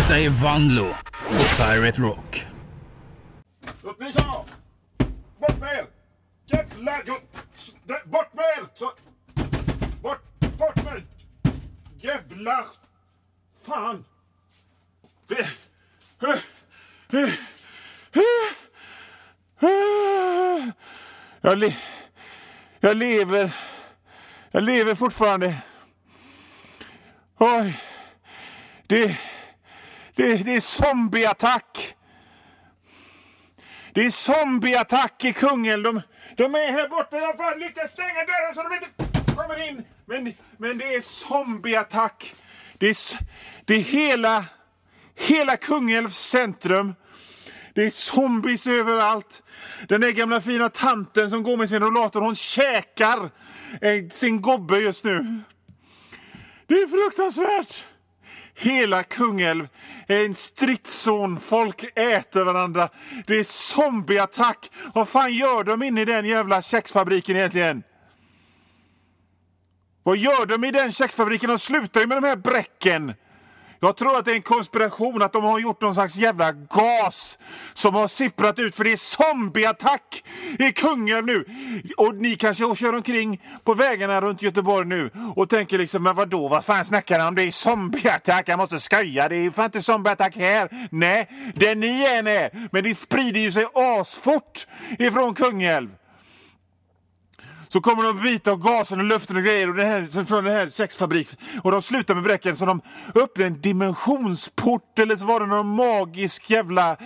Detta är Vanlo på Pirate Rock. Låt mig så! Bort med er! Jävlar! Bort med er! Så. Bort med er! Jävlar! Fan! Jag lever fortfarande. Oj. Det är zombieattack. Det är zombieattack i Kungälv. De är här borta. Jag har lyckats stänga dörren så de inte kommer in. Men det är zombieattack. Det är hela Kungälvs centrum. Det är zombies överallt. Den där gamla fina tanten som går med sin rollator, hon käkar sin gobbe just nu. Det är fruktansvärt. Hela Kungälv är en stridszon. Folk äter varandra. Det är zombieattack. Vad fan gör de inne i den jävla köksfabriken egentligen? Vad gör de i den köksfabriken? De slutar ju med de här bräcken. Jag tror att det är en konspiration att de har gjort någon slags jävla gas som har sipprat ut, för det är zombieattack i Kungälv nu. Och ni kanske kör omkring på vägarna runt Göteborg nu och tänker liksom, men vadå, vad fan snackar de om? Det är zombieattack, jag måste skoja, det är ju fan inte zombieattack här. Nej, det ni är, men det sprider ju sig asfort ifrån Kungälv. Så kommer de bita av gasen och luften och grejer och det här, från den här köksfabriken. Och de slutar med bräcken så de öppnar en dimensionsport, eller så var det någon magisk jävla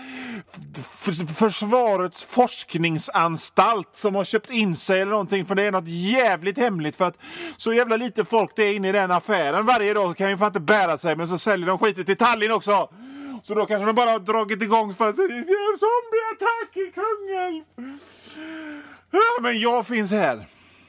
försvarets forskningsanstalt som har köpt in sig eller någonting. För det är något jävligt hemligt, för att så jävla lite folk det är inne i den affären varje dag, kan ju fan inte bära sig. Men så säljer de skiten till Tallinn också. Så då kanske de bara har dragit igång för att säga zombieattack i Kungälv. Ja, men jag finns här.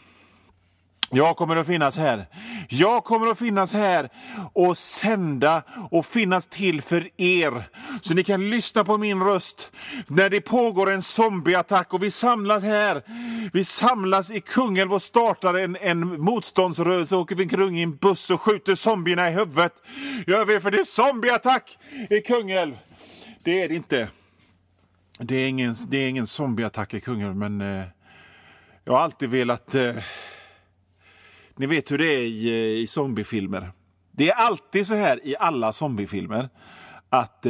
Jag kommer att finnas här. Jag kommer att finnas här och sända och finnas till för er. Så ni kan lyssna på min röst när det pågår en zombieattack. Och vi samlas här. Vi samlas i Kungälv och startar en motståndsrörelse. Och åker omkring i en buss och skjuter zombierna i huvudet. Gör vi, för det är zombieattack i Kungälv. Det är det inte. Det är ingen zombieattack i Kungälv, men jag har alltid velat... Ni vet hur det är i zombiefilmer. Det är alltid så här i alla zombiefilmer att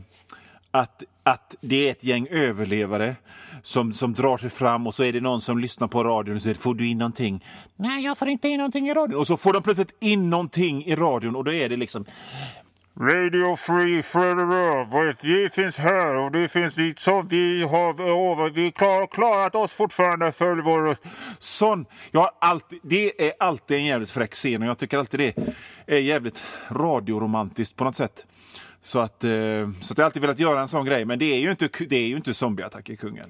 det är ett gäng överlevare som drar sig fram, och så är det någon som lyssnar på radion och säger, får du in någonting? Nej, jag får inte in någonting i radion. Och så får de plötsligt in någonting i radion, och då är det liksom... Radio Free Forever, vi finns här och det finns dit så vi har klarat oss fortfarande för vår röst. Sån, det är alltid en jävligt fräck scen, och jag tycker alltid det är jävligt radioromantiskt på något sätt. Så att jag alltid velat göra en sån grej, men det är ju inte zombieattack i Kungälv.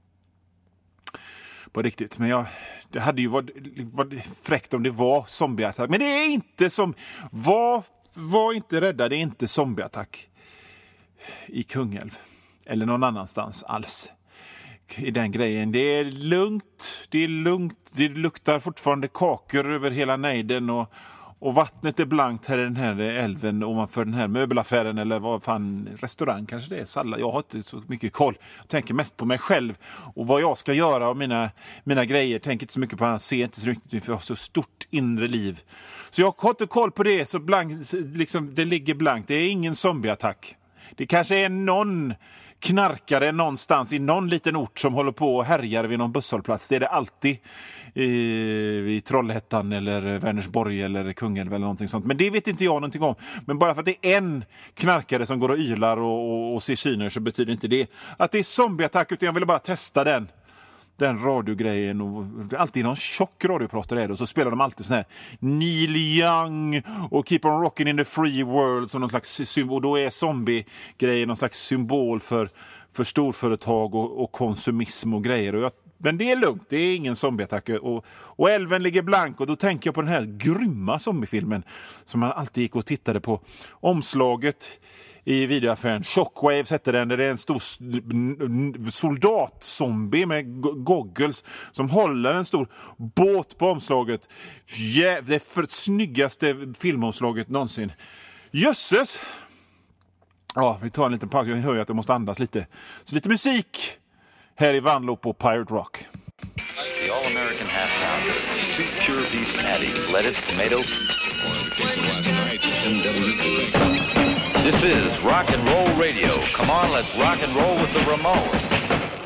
På riktigt, men det hade ju varit fräckt om det var zombieattack, men det är inte som var inte rädda, det är inte zombieattack i Kungälv eller någon annanstans alls i den grejen. Det är lugnt, det luktar fortfarande kakor över hela nejden, och vattnet är blankt här i den här älven ovanför den här möbelaffären, eller vad fan, restaurang kanske det är, sallad. Jag har inte så mycket koll. Jag tänker mest på mig själv och vad jag ska göra och mina grejer. Tänker inte så mycket på annat, ser inte så riktigt, för jag har så stort inre liv. Så jag har inte koll på det, så blankt, liksom, det ligger blankt. Det är ingen zombieattack. Det kanske är någon knarkare någonstans i någon liten ort som håller på och härjar vid någon busshållplats. Det är det alltid i Trollhättan eller Vänersborg eller Kungälv eller någonting sånt. Men det vet inte jag någonting om. Men bara för att det är en knarkare som går och ylar och ser syner, så betyder inte det att det är zombieattack, utan jag ville bara testa den radiogrejen. Och alltid någon tjock radiopratare är det, och så spelar de alltid sån här Neil Young och Keep on Rocking in the Free World som någon slags symbol, och då är zombie-grejen någon slags symbol för storföretag och konsumism och grejer. Men det är lugnt, det är ingen zombieattack, och älven ligger blank, och då tänker jag på den här grymma zombiefilmen som man alltid gick och tittade på. Omslaget i videoaffären, Shockwaves hette den, där det är en stor soldatzombie med goggles som håller en stor båt på omslaget. Det är för snyggaste filmomslaget någonsin. Jösses! Ja, vi tar en liten paus. Jag hör ju att jag måste andas lite. Så lite musik här i Vanlo på Pirate Rock. The all-American half pound, 2 pure beef patties, lettuce, tomato. This is rock and roll radio. Come on, let's rock and roll with the Ramones.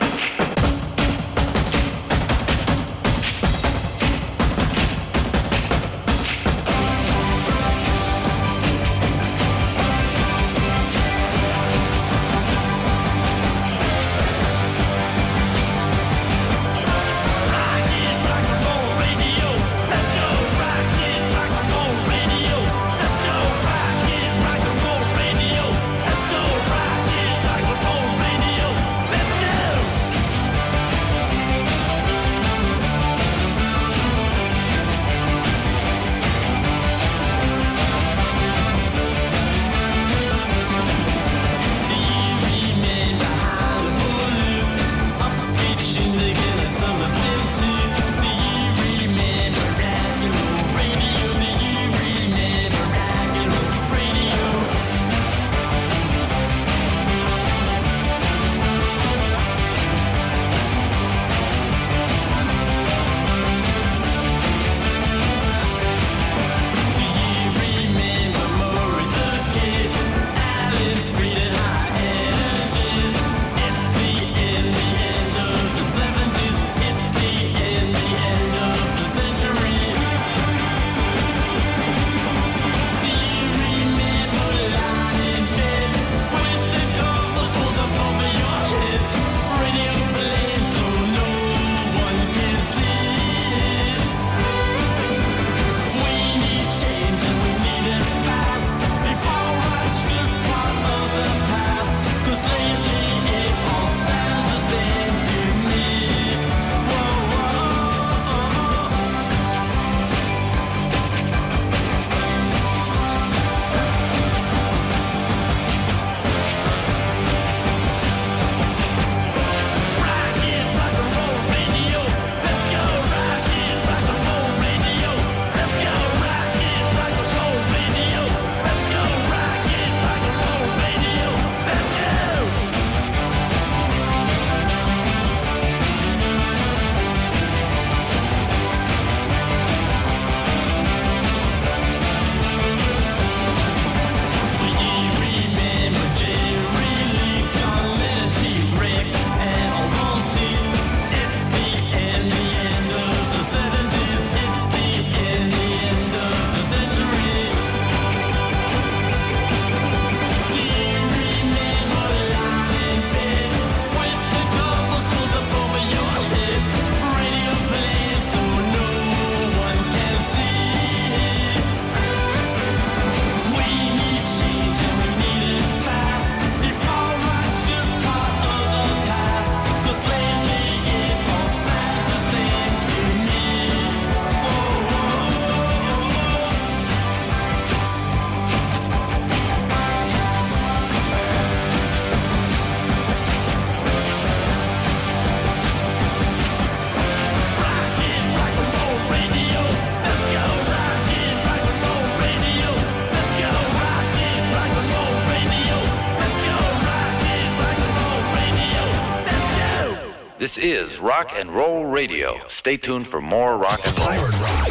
This is Rock and Roll Radio. Stay tuned for more rock and roll. Pirate Rock,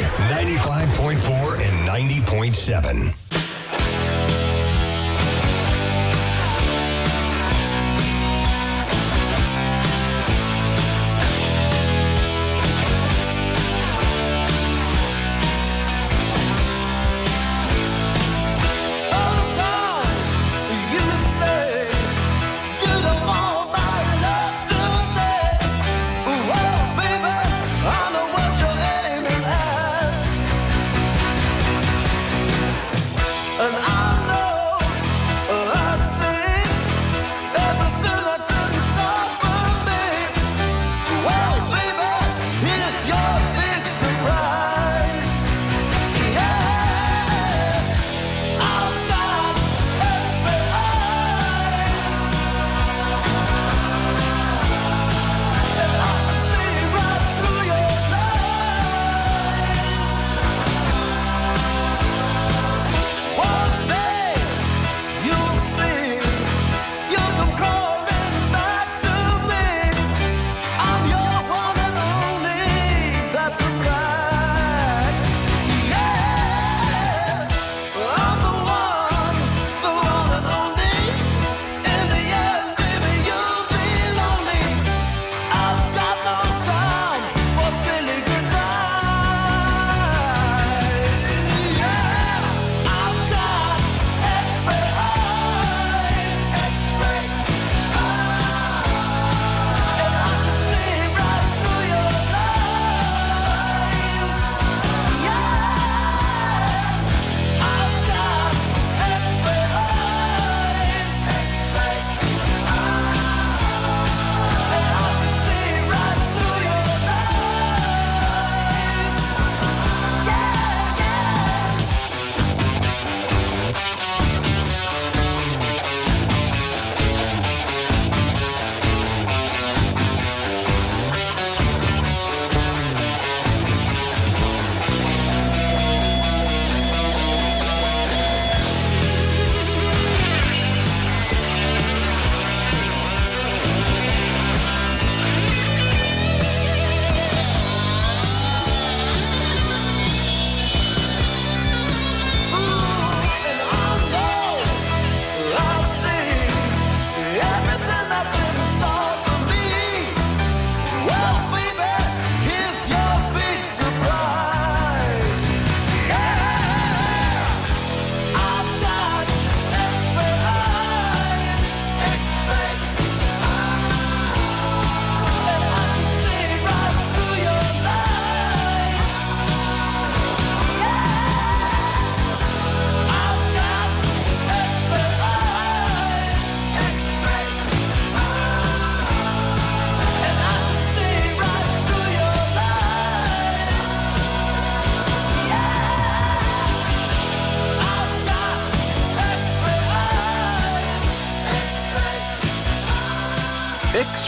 95.4 and 90.7.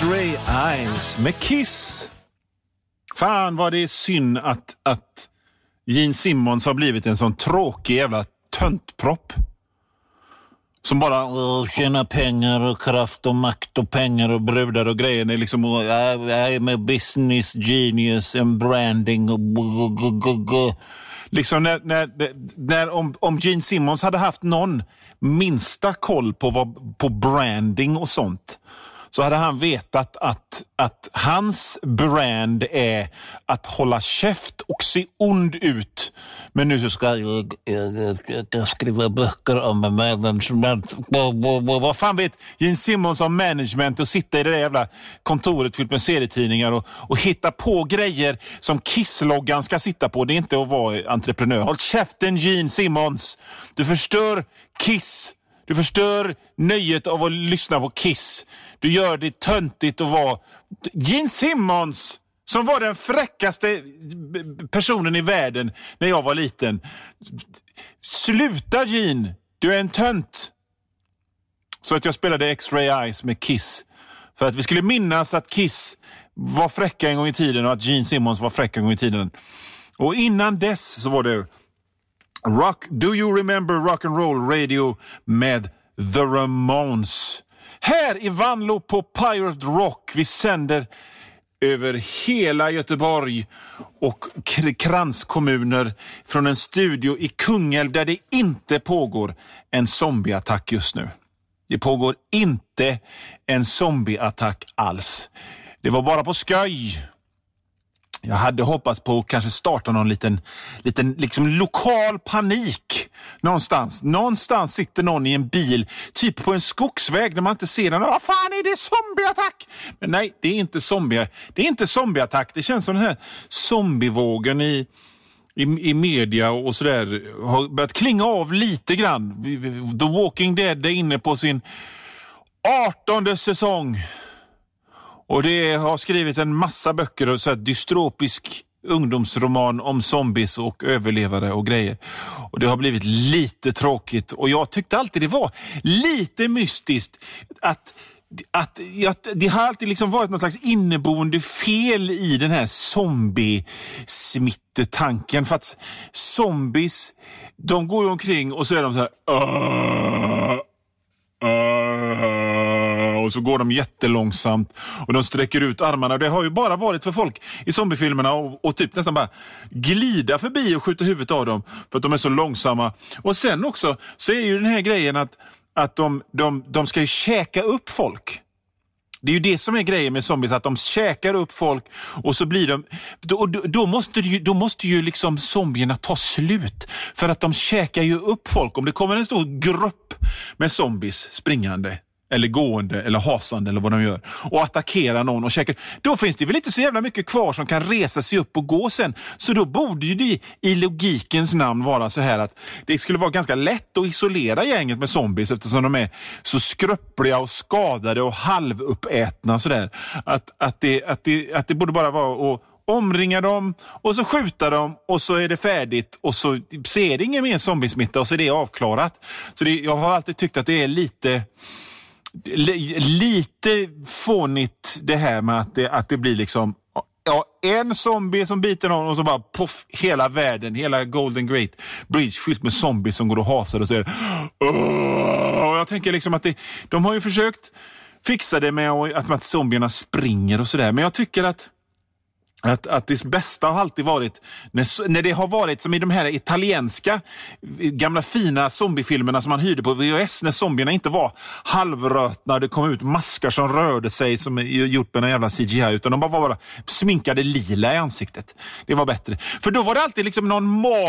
X-Ray Eyes med Kiss. Fan vad det är synd att Gene Simmons har blivit en sån tråkig jävla töntpropp. Som bara tjänar pengar och kraft och makt och pengar och brudar och grejer. Det är liksom, I'm a business genius and branding och liksom om Gene Simmons hade haft någon minsta koll på branding och sånt, så hade han vetat att hans brand är att hålla käft och se ond ut. Men nu så ska jag skriva böcker om management. Vad fan vet Gene Simmons om management och sitta i det där jävla kontoret fyllt med serietidningar och hitta på grejer som Kiss-loggan ska sitta på. Det är inte att vara entreprenör. Håll käften, Gene Simmons. Du förstör Kiss. Du förstör nöjet av att lyssna på Kiss. Du gör det töntigt att vara Gene Simmons, som var den fräckaste personen i världen när jag var liten. Sluta, Gene. Du är en tönt. Så att jag spelade X-Ray Eyes med Kiss. För att vi skulle minnas att Kiss var fräcka en gång i tiden och att Gene Simmons var fräcka en gång i tiden. Och innan dess så var det Do You Remember Rock and Roll Radio med The Ramones. Här i Vanlo på Pirate Rock. Vi sänder över hela Göteborg och kranskommuner från en studio i Kungälv där det inte pågår en zombieattack just nu. Det pågår inte en zombieattack alls. Det var bara på skoj. Jag hade hoppats på att kanske starta någon liten liksom lokal panik någonstans. Någonstans sitter någon i en bil, typ på en skogsväg, där man inte ser den. Vad fan är det, zombieattack? Men nej, det är inte zombieattack. Det känns som den här zombievågen i media och sådär har börjat klinga av lite grann. The Walking Dead är inne på sin 18:e säsong. Och det har skrivits en massa böcker och så här dystropisk ungdomsroman om zombies och överlevare och grejer. Och det har blivit lite tråkigt. Och jag tyckte alltid det var lite mystiskt att det har alltid liksom varit något slags inneboende fel i den här zombie-smittetanken. För att zombies, de går ju omkring och så är de så här och så går de jättelångsamt och de sträcker ut armarna. Det har ju bara varit för folk i zombiefilmerna och typ nästan bara glida förbi och skjuta huvudet av dem för att de är så långsamma. Och sen också så är ju den här grejen att de ska ju käka upp folk. Det är ju det som är grejen med zombies, att de käkar upp folk och så blir de... Då måste ju liksom zombierna ta slut, för att de käkar ju upp folk. Om det kommer en stor grupp med zombies springande eller gående eller hasande eller vad de gör och attackerar någon och käkar, då finns det väl inte så jävla mycket kvar som kan resa sig upp och gå sen. Så då borde ju det i logikens namn vara så här att det skulle vara ganska lätt att isolera gänget med zombies, eftersom de är så skröpliga och skadade och halvuppätna sådär. Att det borde bara vara att omringa dem och så skjuta dem och så är det färdigt och så ser det ingen mer zombiesmitta och så är det avklarat. Så jag har alltid tyckt att det är lite fånigt det här med att det blir liksom en zombie som biter någon och så bara poff, hela världen, hela Golden Gate Bridge fyllt med zombies som går och hasar och säger och jag tänker liksom att de har ju försökt fixa det med att zombierna springer och sådär, men jag tycker att det bästa har alltid varit när det har varit som i de här italienska gamla fina zombiefilmerna som man hyrde på VHS, när zombierna inte var halvrötna, det kom ut maskar som rörde sig som gjort med en jävla CGI, utan de bara sminkade lila i ansiktet. Det var bättre. För då var det alltid liksom någon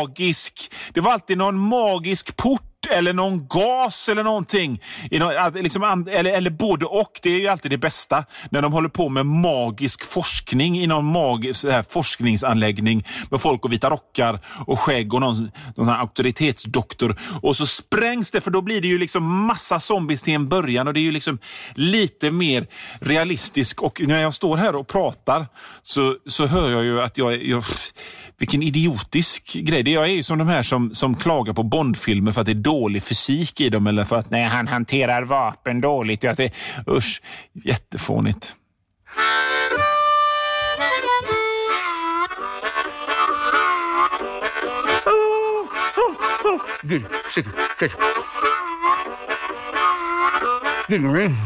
magisk port eller någon gas eller någonting eller både och. Det är ju alltid det bästa när de håller på med magisk forskning i någon magisk forskningsanläggning med folk och vita rockar och skägg och någon här auktoritetsdoktor, och så sprängs det, för då blir det ju liksom massa zombies till en början och det är ju liksom lite mer realistisk. Och när jag står här och pratar så hör jag ju att jag vilken idiotisk grej. Jag är ju som de här som klagar på Bondfilmer för att det är dålig fysik i dem, eller för att han hanterar vapen dåligt. Usch, jättefånigt. Good, sick, good. Good, man.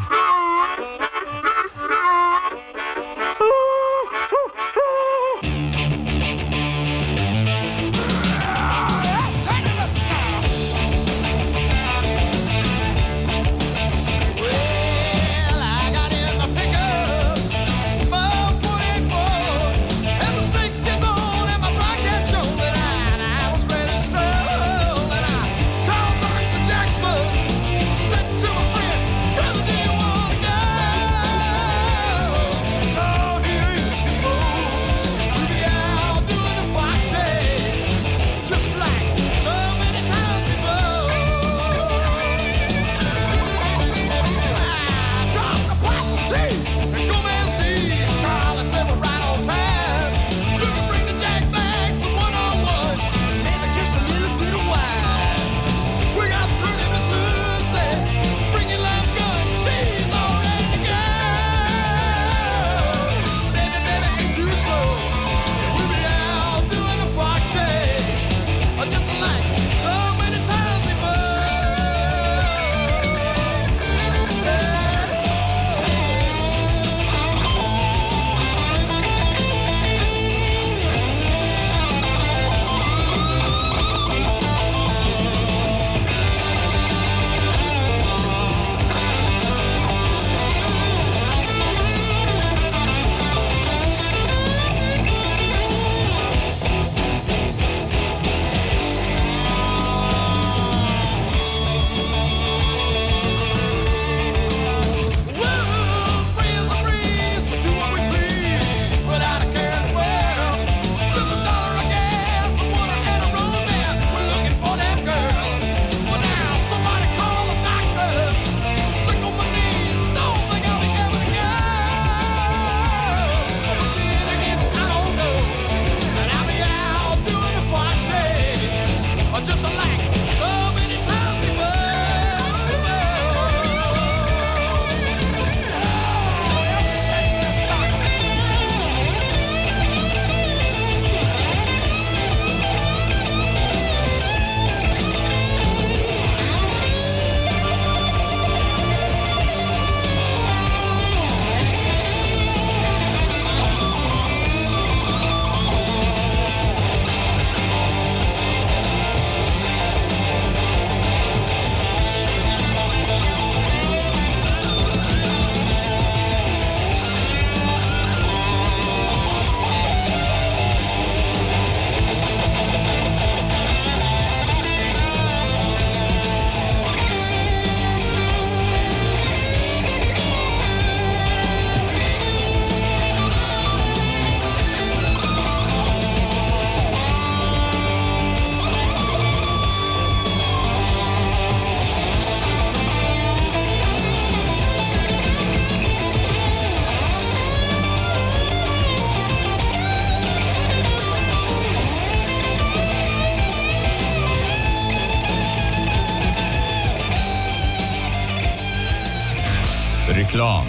Reklam.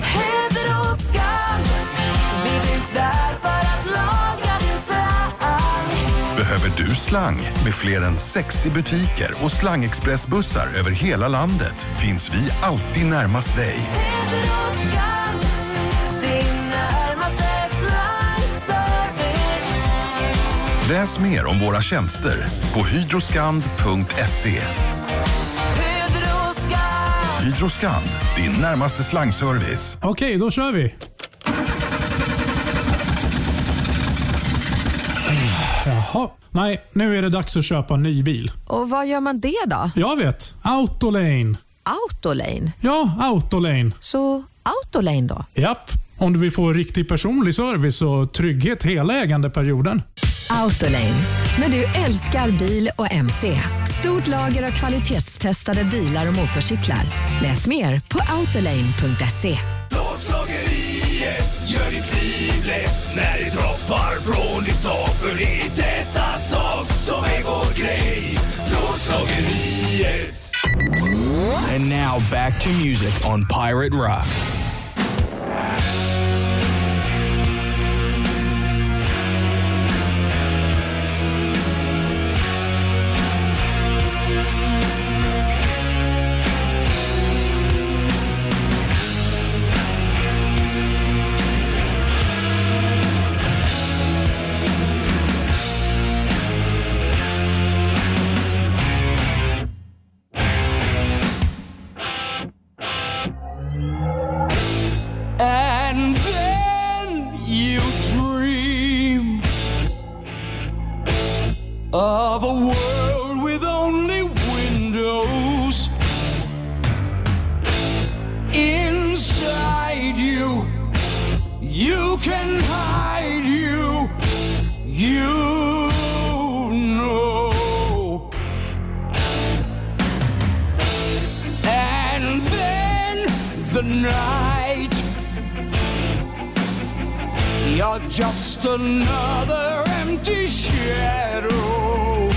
Vi finns där för att laga din slang. Behöver du slang? Med fler än 60 butiker och slangexpressbussar över hela landet finns vi alltid närmast dig. Din närmaste slangservice. Läs mer om våra tjänster på hydroskand.se. Hydroskand, din närmaste slangservice. Okej, då kör vi. Jaha. Nej, nu är det dags att köpa en ny bil. Och vad gör man det då? Jag vet. Autolane. Autolane? Ja, Autolane. Så Autolane då? Japp. Om du vill få riktig personlig service och trygghet hela ägandeperioden. Autolane. När du älskar bil och MC. Stort lager av kvalitetstestade bilar och motorcyklar. Läs mer på autolane.se. Plåtslageriet gör ditt liv lätt när det droppar från ditt tak. För det är detta tak som är vår grej. Plåtslageriet. And now back to music on Pirate Rock. of a world with only windows. Inside you, you can hide you know. And then the night, you're just another empty shadow.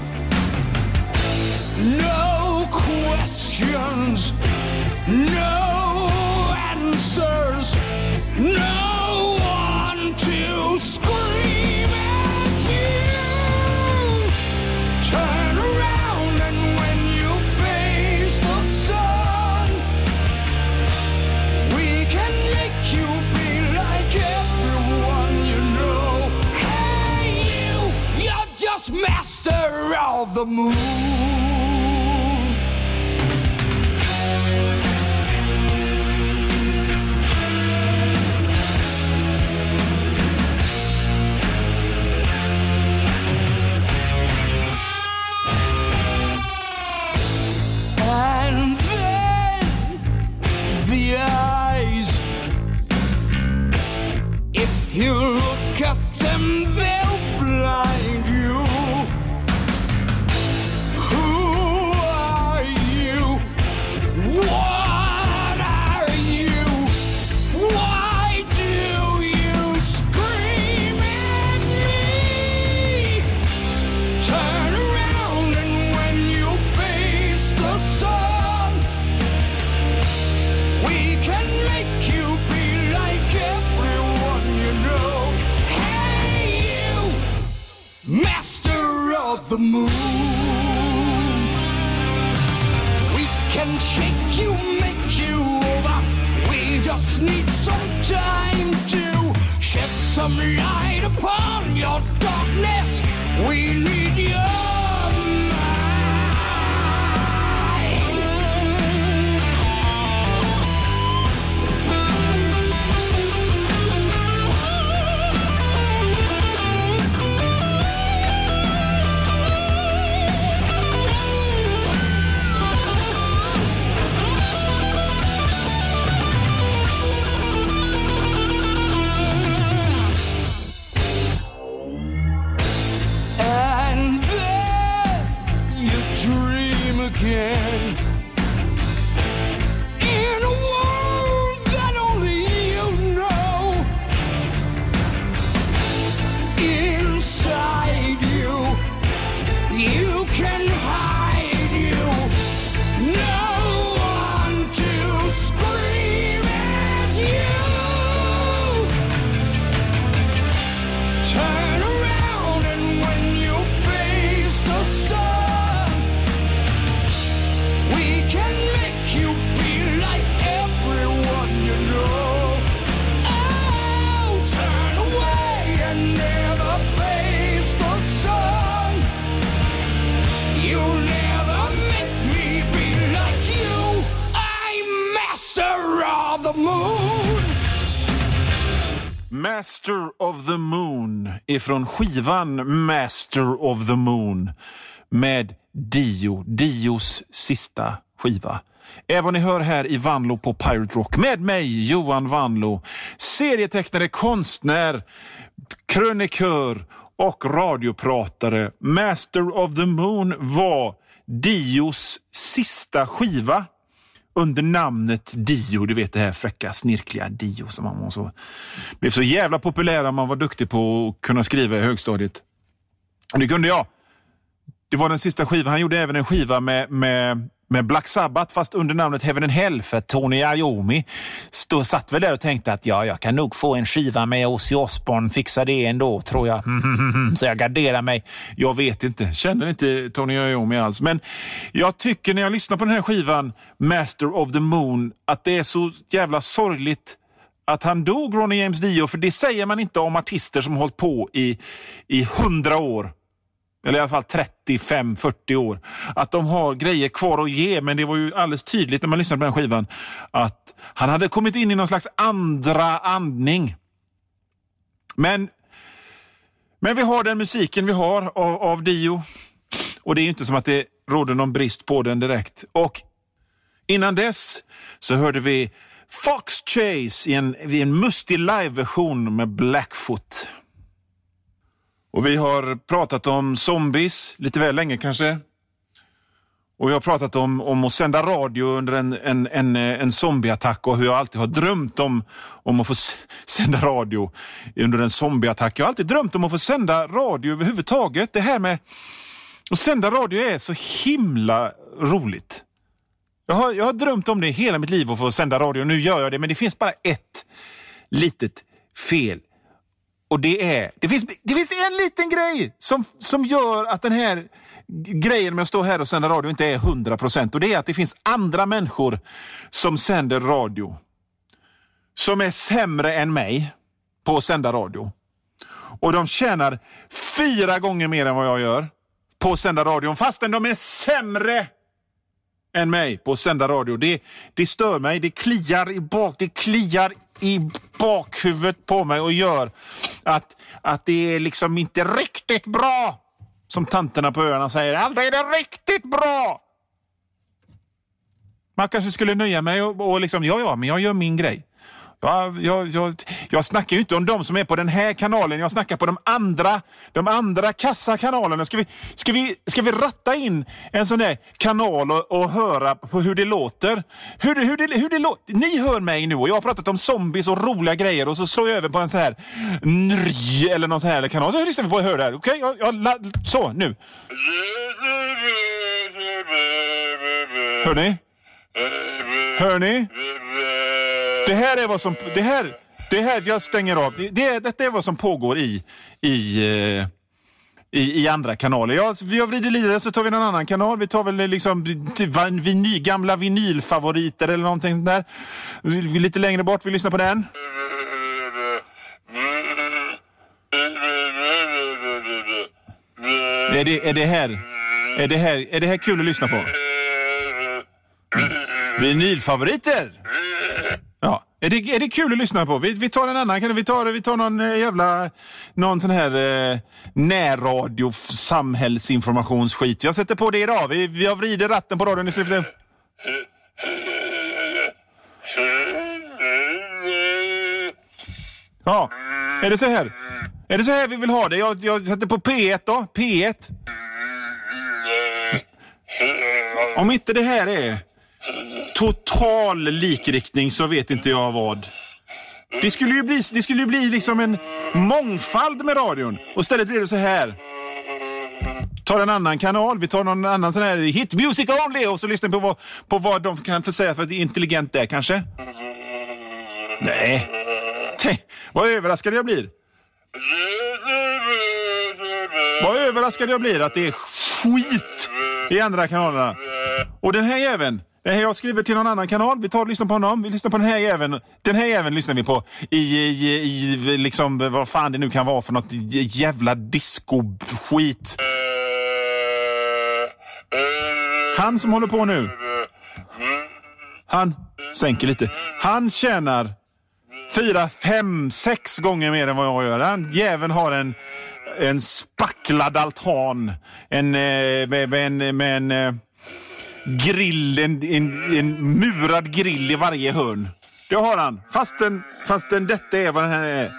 No questions, no answers, no one to scream at you. Turn around and when you face the sun, we can make you be like everyone you know. Hey you, you're just master of the moon. And then the eyes, if you look at them, they'll blind you. Who are you? What are you? Why do you scream at me? Turn around and when you face the sun, we can make you be like everyone you know. Hey you, master of the moon. We can shake you, make you over. We just need some time to shed some light upon your darkness. We need your and then you dream again in a world that only you know. Inside you, you can hide you. No one to scream at you. Turn around and when you face the sun, we can make you be like everyone you know. Oh, turn away and never face the sun. You'll never make me be like you. I'm master of the moon. Master of the Moon ifrån skivan Master of the Moon med Dio, Dios sista skiva. Även ni hör här i Vanlo på Pirate Rock med mig, Johan Vanlo, serietecknare, konstnär, krönikör och radiopratare. Master of the Moon var Dios sista skiva under namnet Dio. Du vet det här fräcka, snirkliga Dio som man var så, blev så jävla populär om man var duktig på att kunna skriva i högstadiet. Det kunde jag. Det var den sista skivan. Han gjorde även en skiva med Black Sabbath fast under namnet Heaven and Hell för Tony Iommi satt väl där och tänkte att jag kan nog få en skiva med Ozzy Osbourne, fixa det ändå tror jag. Så jag garderar mig. Jag vet inte, känner inte Tony Iommi alls, men jag tycker när jag lyssnar på den här skivan Master of the Moon att det är så jävla sorgligt att han dog, Ronnie James Dio, för det säger man inte om artister som har hållit på i 100 år. Eller i alla fall 35-40 år. Att de har grejer kvar att ge. Men det var ju alldeles tydligt när man lyssnade på den skivan att han hade kommit in i någon slags andra andning. Men Men vi har den musiken vi har av Dio. Och det är ju inte som att det råder någon brist på den direkt. Och innan dess så hörde vi Fox Chase i en mustig live-version med Blackfoot. Och vi har pratat om zombies lite väl länge kanske. Och vi har pratat om att sända radio under en zombieattack och hur jag alltid har drömt om att få sända radio under en zombieattack. Jag har alltid drömt om att få sända radio överhuvudtaget. Det här med att sända radio är så himla roligt. Jag har drömt om det hela mitt liv att få sända radio. Nu gör jag det, men det finns bara ett litet fel. Och det finns en liten grej som gör att den här grejen med att stå här och sända radio inte är 100%. Och det är att det finns andra människor som sänder radio som är sämre än mig på att sända radio. Och de tjänar 4 gånger mer än vad jag gör på att sända radio, fastän de är sämre än mig på att sända radio. Det stör mig, det kliar i bakhuvudet på mig och gör att det är liksom inte riktigt bra. Som tanterna på öarna säger, aldrig är det riktigt bra. Man kanske skulle nöja mig och liksom, men jag gör min grej. Jag snackar ju inte om de som är på den här kanalen. Jag snackar på de andra kassakanalerna. Ska vi ratta in en sån där kanal och höra på hur det låter? Hur det låter? Ni hör mig nu och jag har pratat om zombies och roliga grejer och så slår jag över på en sån här nry eller någon sån här kanal. Så lyssnar vi på och hör det här. Okej? Så, nu. Hör ni? Det här är vad som det här jag stänger av. Detta är vad som pågår i andra kanaler. Vi har vrider lidare så tar vi en annan kanal. Vi tar väl liksom gamla vinylfavoriter eller någonting sånt där. Lite längre bort, vi lyssnar på den. Är det här kul att lyssna på? Vinylfavoriter. Ja, är det kul att lyssna på? Vi tar en annan, vi tar någon sån här närradio samhällsinformationsskit. Jag sätter på det idag. Vi har vrider ratten på radion i slutet. Ja, är det så här? Är det så här vi vill ha det? Jag sätter på P1 då. P1. Om inte det här är total likriktning så vet inte jag vad. Det skulle ju bli liksom en mångfald med radion. Och istället blir det så här. Tar en annan kanal, vi tar någon annan sån här hit music only och så lyssnar vi på vad de kan få säga för att det är intelligent där kanske. Nej. Vad överraskad jag blir. Vad överraskad jag blir att det är skit i andra kanalerna. Och den här jäveln, jag skriver till någon annan kanal, vi tar och lyssnar på honom, vi lyssnar på den här jäveln. Den här jäveln lyssnar vi på i liksom vad fan det nu kan vara för något jävla disco-skit. Han som håller på nu, han sänker lite. Han tjänar 4, 5, 6 gånger mer än vad jag gör. Han jäveln har en spacklad altan, med en grill, en murad grill i varje hörn. Det har han. Fastän detta är vad den här är.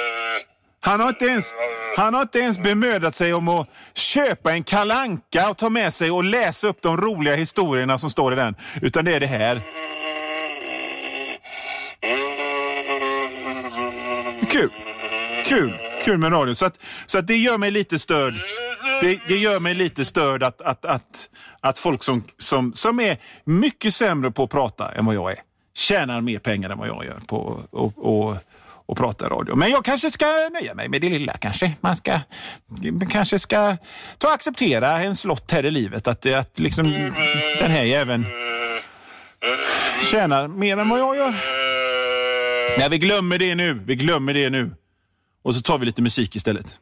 Han har inte ens bemödat sig om att köpa en kalanka och ta med sig och läsa upp de roliga historierna som står i den. Utan det är det här. Kul med radio. Så att det gör mig lite störd. Det gör mig lite störd att folk som är mycket sämre på att prata än vad jag är tjänar mer pengar än vad jag gör på att prata i radio. Men jag kanske ska nöja mig med det lilla kanske. Man kanske ska acceptera en slott här i livet. Att liksom den här jäveln tjänar mer än vad jag gör. Nej, vi glömmer det nu. Och så tar vi lite musik istället.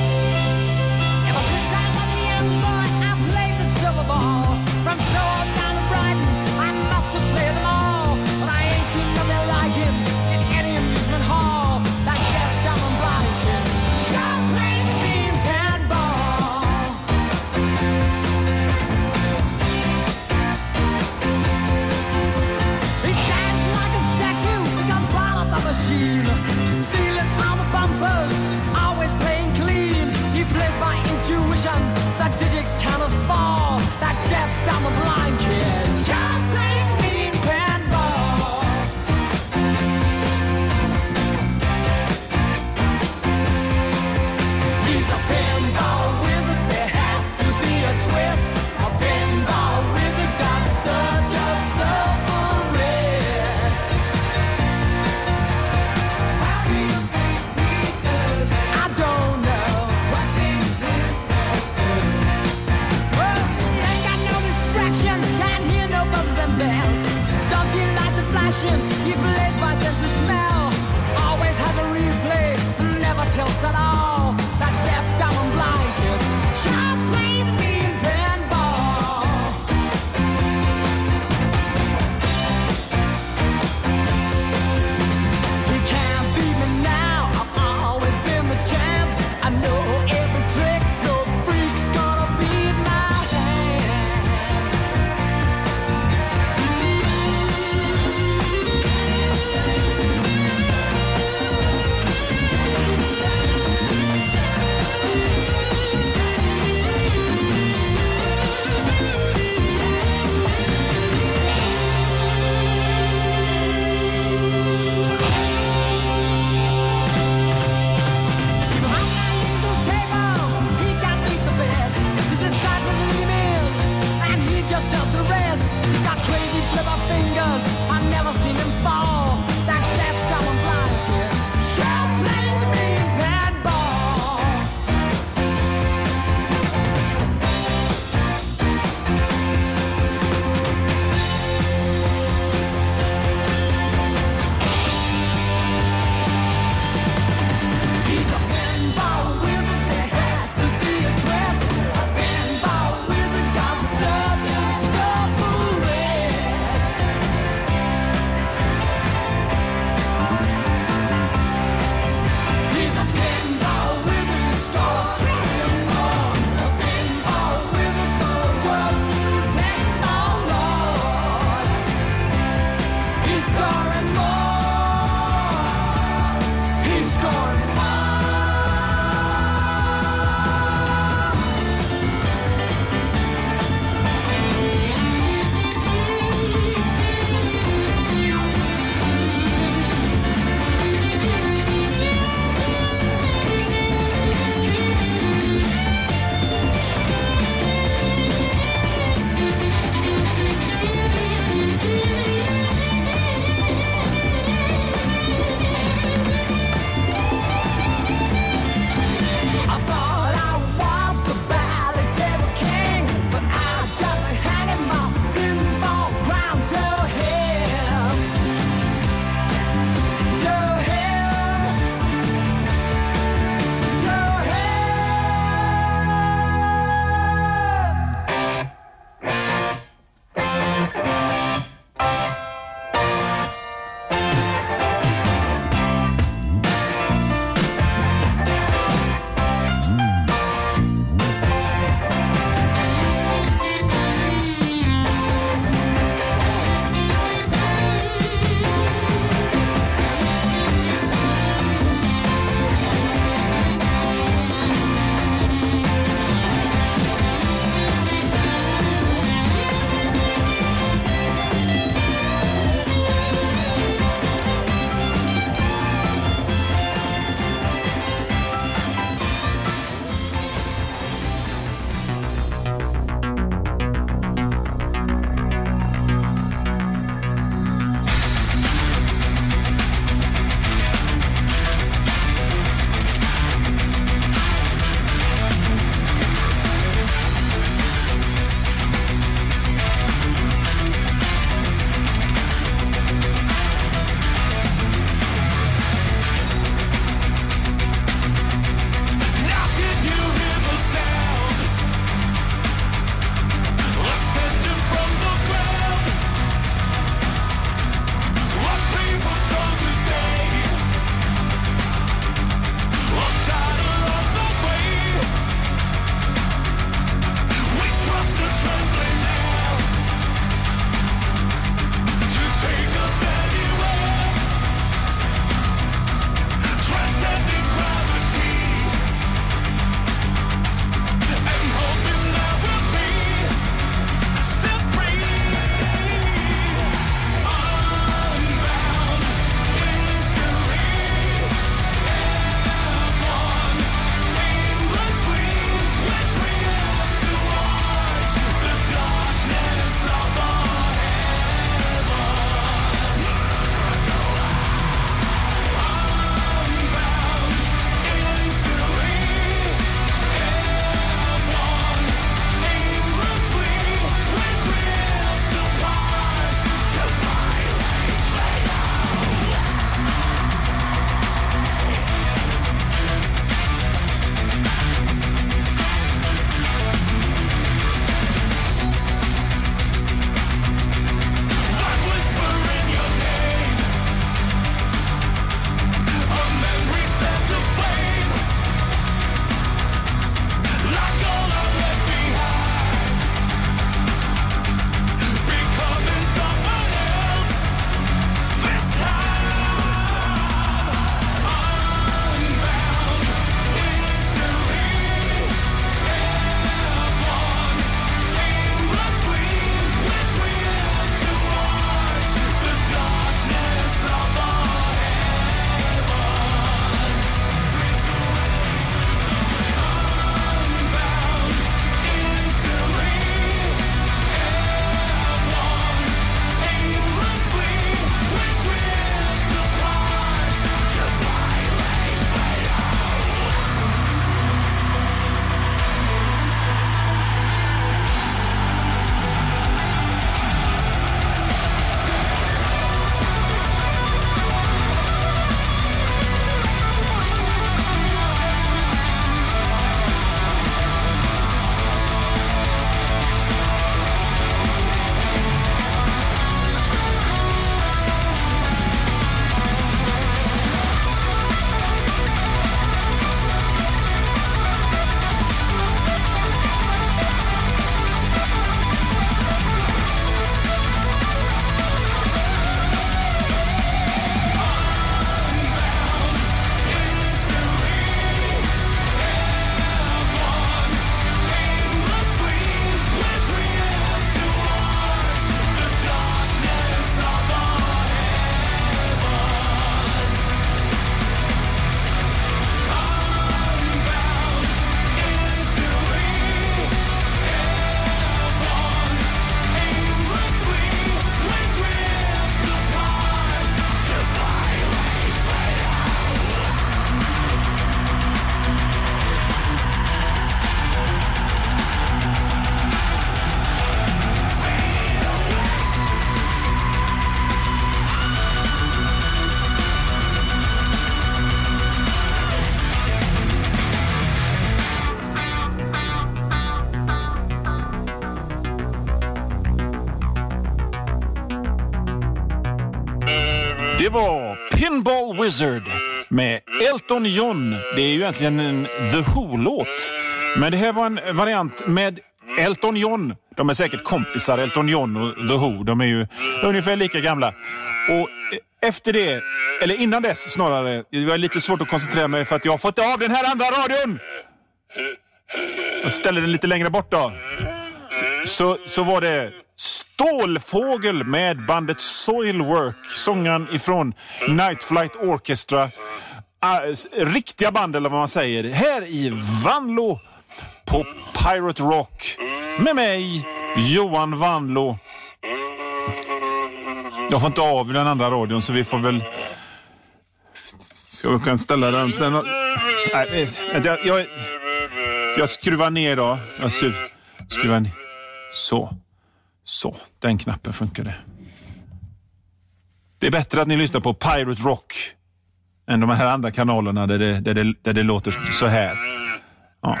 Det var Pinball Wizard med Elton John. Det är ju egentligen en The Who-låt. Men det här var en variant med Elton John. De är säkert kompisar, Elton John och The Who. De är ju ungefär lika gamla. Och efter det, eller innan dess snarare, det var lite svårt att koncentrera mig för att jag har fått av den här andra radion. Jag ställer den lite längre bort då. Så var det Stålfågel med bandet Soilwork, sångaren ifrån Night Flight Orchestra. Riktiga band eller vad man säger. Här i Vanlo på Pirate Rock med mig, Johan Vanlo. Jag får inte av den andra radion så vi får väl... Så jag kan ställa den... Nej, jag skruvar ner då. Jag skruvar ner. Så, den knappen funkade. Det är bättre att ni lyssnar på Pirate Rock än de här andra kanalerna där det låter så här. Ja.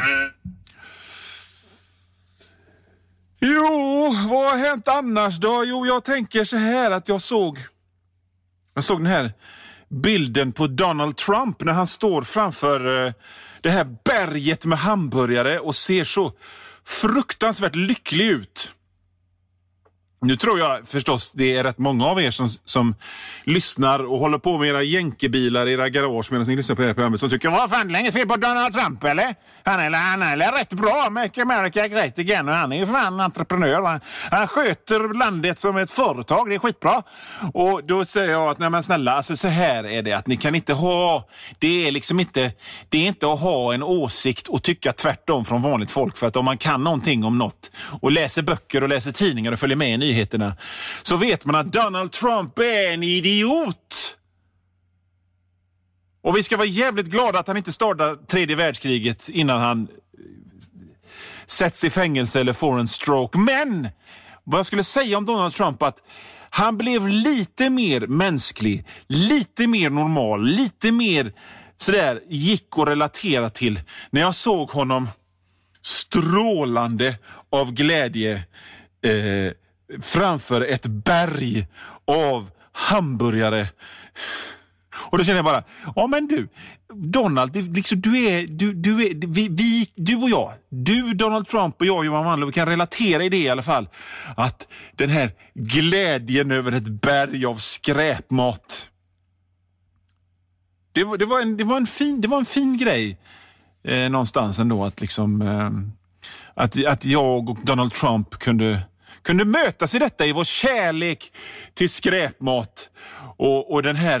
Jo, vad har hänt annars då? Jo, jag tänker så här att jag såg den här bilden på Donald Trump när han står framför det här berget med hamburgare och ser så fruktansvärt lycklig ut. Nu tror jag förstås det är rätt många av er som lyssnar och håller på med era jänkebilar i era garage medan ni lyssnar på det här programmet som tycker, vad fan, länge fel på Donald Trump eller? Han är rätt bra, Make America Great Again, och han är ju fan entreprenör. Han sköter landet som ett företag, det är skitbra. Och då säger jag att nej men snälla, alltså så här är det att ni kan inte ha, det är liksom inte, det är inte att ha en åsikt och tycka tvärtom från vanligt folk, för att om man kan någonting om något och läser böcker och läser tidningar och följer med i nyheterna så vet man att Donald Trump är en idiot. Och vi ska vara jävligt glada att han inte startar 3:e världskriget innan han sätts i fängelse eller får en stroke. Men vad jag skulle säga om Donald Trump, att han blev lite mer mänsklig, lite mer normal, lite mer sådär gick att relatera till när jag såg honom strålande av glädje framför ett berg av hamburgare. Och då känner jag bara, ja men du, Donald, liksom, du och jag, du, Donald Trump och jag, Johan Vanlo, vi kan relatera i det i alla fall. Att den här glädjen över ett berg av skräpmat, det var en fin grej någonstans ändå, att liksom att jag och Donald Trump kunde mötas i detta, i vår kärlek till skräpmat och den här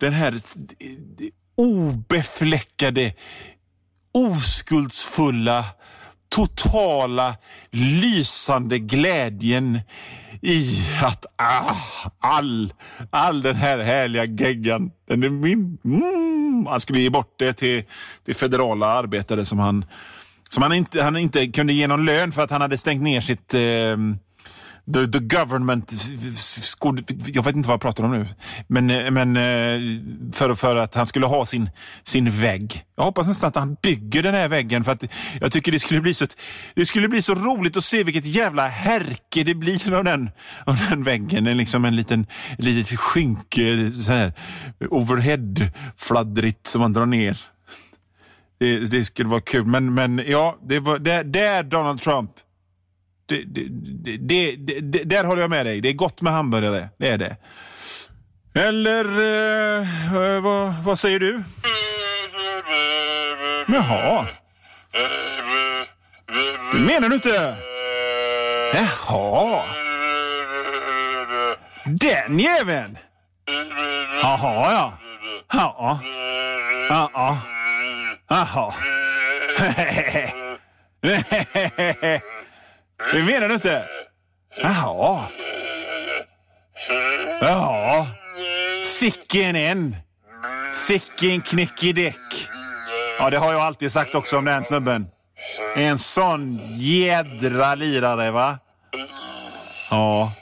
obefläckade, oskuldsfulla, totala, lysande glädjen i att all den här härliga geggan, den är min. Han skulle ge bort det till federala arbetare som han inte kunde ge någon lön för att han hade stängt ner sitt the government, jag vet inte vad jag pratar om nu, men för att han skulle ha sin vägg. Jag hoppas nästan att han bygger den här väggen, för att jag tycker det skulle bli så roligt att se vilket jävla härke det blir av den väggen. Liksom en litet skynke så här overhead fladdrigt som man drar ner. Det skulle vara kul, men ja, det var där Donald Trump. Där håller jag med dig. Det är gott med hamburgare, det är det. Eller vad säger du? Jaha. Det menar du inte? Jaha. Den jäveln. Jaha, ja. Ja. Ja. Jaha. Det menar du inte? Jaha. Ja. Sicken knickidäck. Ja, det har jag alltid sagt också om den snubben. En sån jädra lirare, va? Ja.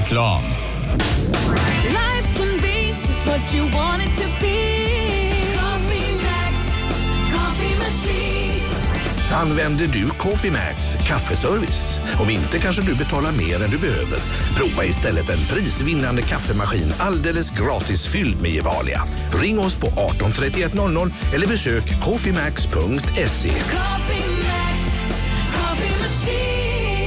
Reklam. Life can be just what you want it to be. Coffee Max, coffee machines. Använder du Coffee Max kaffeservice? Om inte kanske du betalar mer än du behöver. Prova istället en prisvinnande kaffemaskin alldeles gratis fylld med Gevalia. Ring oss på 18 31 00 eller besök coffeemax.se. Coffee Max, coffee machines.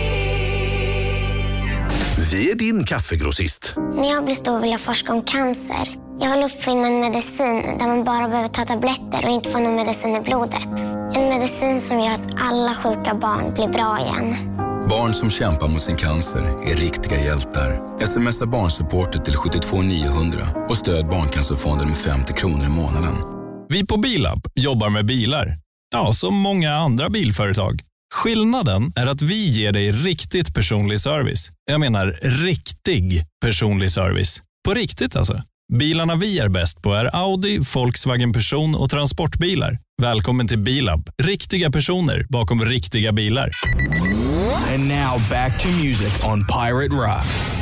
Vi är din kaffegrossist. När jag blir stor vill jag forska om cancer. Jag vill uppfinna en medicin där man bara behöver ta tabletter och inte få någon medicin i blodet. En medicin som gör att alla sjuka barn blir bra igen. Barn som kämpar mot sin cancer är riktiga hjältar. Smsa barnsupporter till 72 900 och stöd Barncancerfonden med 50 kronor i månaden. Vi på Bilab jobbar med bilar. Ja, som många andra bilföretag. Skillnaden är att vi ger dig riktigt personlig service. Jag menar riktig personlig service. På riktigt alltså. Bilarna vi är bäst på är Audi, Volkswagen Person och transportbilar. Välkommen till Bilab. Riktiga personer bakom riktiga bilar. And now back to music on Pirate Rock.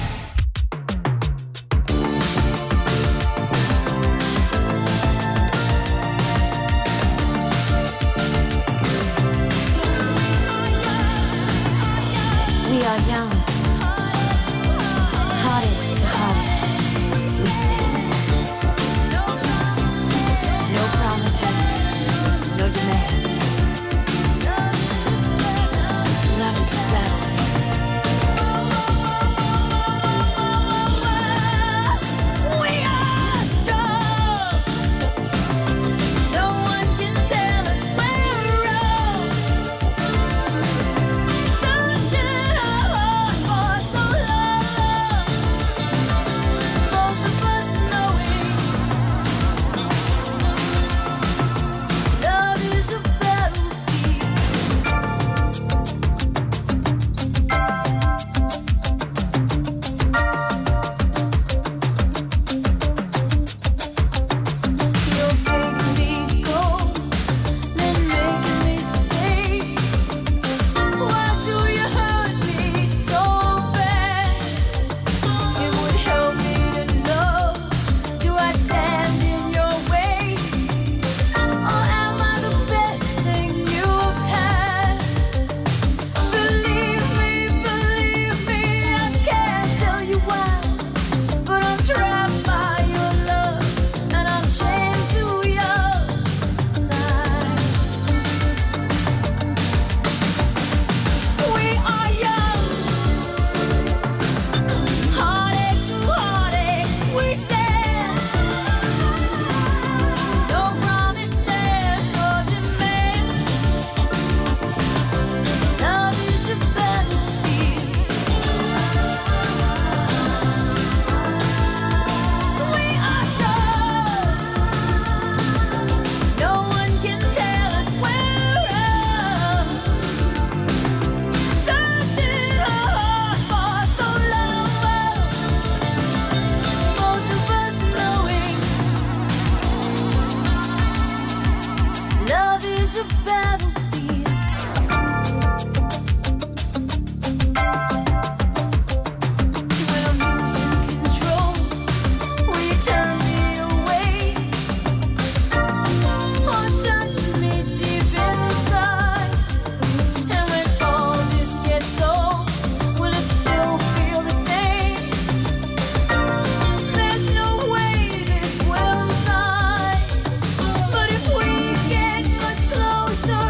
We are young, hearted to heart, we stand. No promises, no demands. Love is a battlefield. We are strong. No one can tell us we're wrong. Searching our hearts for so long. Both of us knowing love is a battlefield. You're breaking me cold, then making me stay. Why do you hurt me so bad? It would help me to know. Do I stand in your way? Or am I the best thing you've had? Believe me, I can't tell you why. But I'm trapped by your love, and I'm chained to your side. We are young, heartache to heartache, we stand. No promises, no demands. Love is a battlefield. We are strong. No one can tell us we're wrong. Searching our hearts for so long. Both of us knowing love is a battlefield. When I'm losing control, will you turn me away? Or touch me deep inside? And when all this gets old, will it still feel the same? There's no way this will die. But if we get much closer,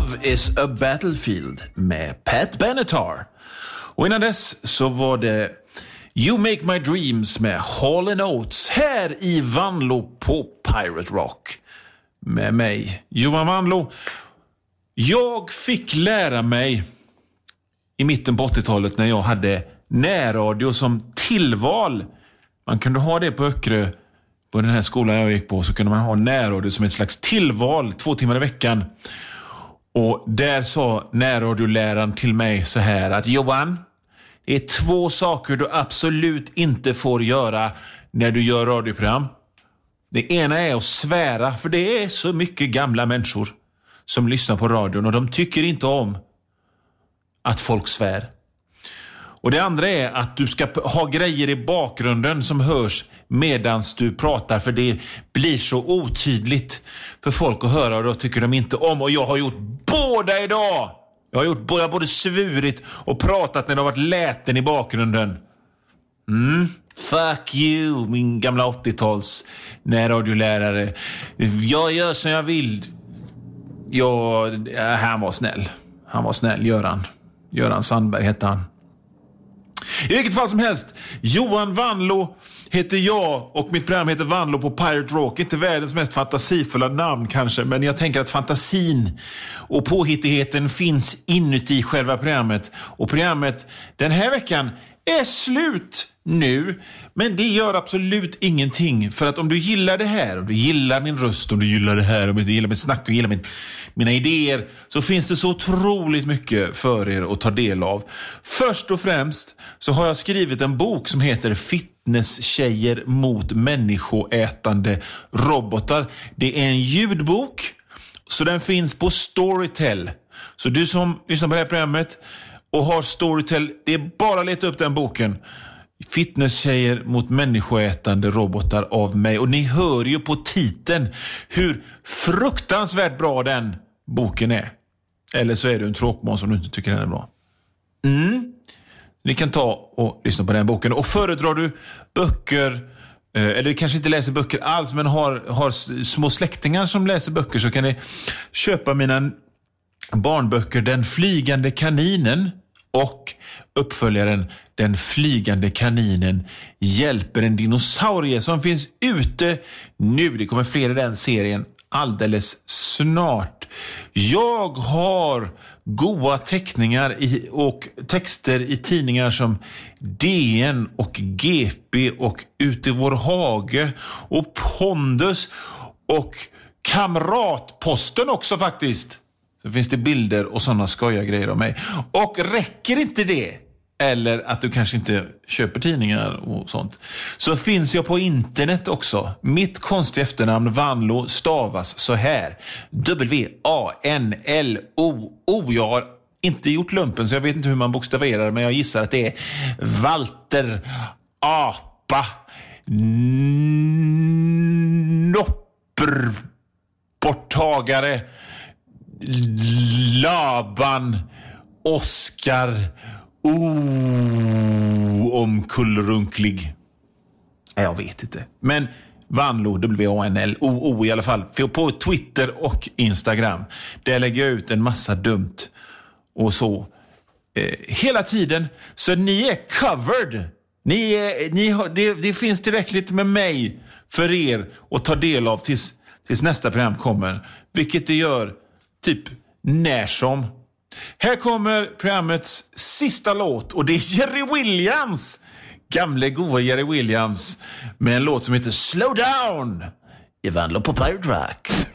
Love is a Battlefield med Pat Benatar. Och innan dess så var det You Make My Dreams med Hall & Oates här i Vanlo på Pirate Rock. Med mig, Johan Vanlo. Jag fick lära mig i mitten på 80-talet när jag hade närradio som tillval. Man kunde ha det på Öckerö, på den här skolan jag gick på, så kunde man ha närradio som ett slags tillval 2 timmar i veckan. Och där sa närradioläraren till mig så här att Johan, det är 2 saker du absolut inte får göra när du gör radioprogram. Det ena är att svära, för det är så mycket gamla människor som lyssnar på radion och de tycker inte om att folk svär. Och det andra är att du ska ha grejer i bakgrunden som hörs medans du pratar, för det blir så otydligt för folk att höra och då tycker de inte om. Och jag har gjort båda idag. Jag har både svurit och pratat när det har varit läten i bakgrunden. Fuck you, min gamla 80-tals närradiolärare. Jag gör som jag vill. Han var snäll. Han var snäll, Göran Sandberg hette han. I vilket fall som helst, Johan Vanlo heter jag och mitt program heter Vanlo på Pirate Rock. Inte världens mest fantasifulla namn kanske, men jag tänker att fantasin och påhittigheten finns inuti själva programmet. Och programmet den här veckan är slut nu, men det gör absolut ingenting. För att om du gillar det här, om du gillar min röst, om du gillar det här, om du gillar mitt snack och gillar mina idéer, så finns det så otroligt mycket för er att ta del av. Först och främst så har jag skrivit en bok som heter Fitnesstjejer mot människoätande robotar. Det är en ljudbok, så den finns på Storytel. Så du som lyssnar på det här programmet och har Storytel, det är bara att leta upp den boken. Fitnesstjejer mot människoätande robotar av mig. Och ni hör ju på titeln hur fruktansvärt bra den boken är. Eller så är det en tråkmån som du inte tycker den är bra. Ni kan ta och lyssna på den boken. Och föredrar du böcker, eller kanske inte läser böcker alls, men har små släktingar som läser böcker, så kan ni köpa mina barnböcker Den flygande kaninen och uppföljaren Den flygande kaninen hjälper en dinosaurie, som finns ute nu. Det kommer fler i den serien alldeles snart. Jag har goda teckningar och texter i tidningar som DN och GP och Ute i vår hage och Pondus och Kamratposten också faktiskt. Så finns det bilder och sådana skojiga grejer om mig. Och räcker inte det, eller att du kanske inte köper tidningar och sånt, så finns jag på internet också. Mitt konstiga efternamn Vanlo stavas så här: W-A-N-L-O-O. Jag har inte gjort lumpen så jag vet inte hur man bokstaverar, men jag gissar att det är Walter Apa Nopperborttagare Laban Oskar omkullrunklig. Jag vet inte. Men Vanlo, W-A-N-L-O-O i alla fall. På Twitter och Instagram. Där lägger jag ut en massa dumt och så. Hela tiden. Så ni är covered. Det finns tillräckligt med mig för er att ta del av tills nästa program kommer. Vilket det gör typ när som. Här kommer programmets sista låt, och det är Jerry Williams. Gamle goa Jerry Williams med en låt som heter Slow Down i Vanlo på Pirate Rock.